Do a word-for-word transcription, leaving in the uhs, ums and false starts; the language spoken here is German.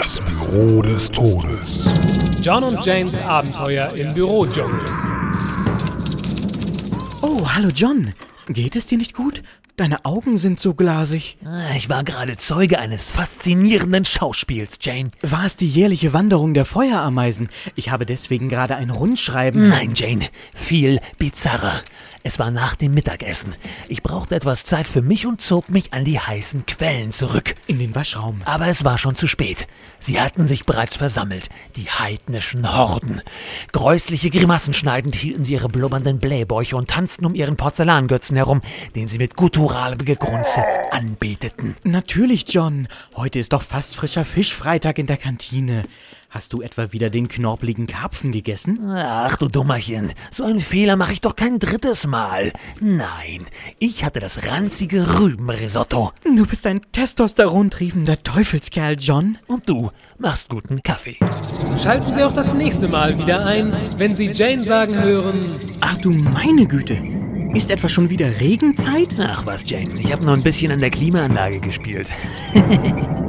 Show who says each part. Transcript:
Speaker 1: Das Büro des Todes.
Speaker 2: John und Janes Abenteuer im Bürodschungel.
Speaker 3: Oh, hallo John. Geht es dir nicht gut? Deine Augen sind so glasig.
Speaker 4: Ich war gerade Zeuge eines faszinierenden Schauspiels, Jane.
Speaker 3: War es die jährliche Wanderung der Feuerameisen? Ich habe deswegen gerade ein Rundschreiben.
Speaker 4: Nein, Jane, viel bizarrer. Es war nach dem Mittagessen. Ich brauchte etwas Zeit für mich und zog mich an die heißen Quellen zurück.
Speaker 3: In den Waschraum.
Speaker 4: Aber es war schon zu spät. Sie hatten sich bereits versammelt, die heidnischen Horden. Gräusliche Grimassen schneidend hielten sie ihre blubbernden Blähbäuche und tanzten um ihren Porzellangötzen herum, den sie mit gutturalem Gegrunze anbeteten.
Speaker 3: Natürlich, John. Heute ist doch fast frischer Fischfreitag in der Kantine. Hast du etwa wieder den knorpeligen Karpfen gegessen?
Speaker 4: Ach du Dummerchen, so einen Fehler mache ich doch kein drittes Mal. Nein, ich hatte das ranzige Rübenrisotto.
Speaker 3: Du bist ein testosterontriefender Teufelskerl, John.
Speaker 4: Und du machst guten Kaffee.
Speaker 2: Schalten Sie auch das nächste Mal wieder ein, wenn Sie Jane sagen hören:
Speaker 3: Ach du meine Güte. Ist etwa schon wieder Regenzeit?
Speaker 4: Ach was, Jane, ich habe noch ein bisschen an der Klimaanlage gespielt.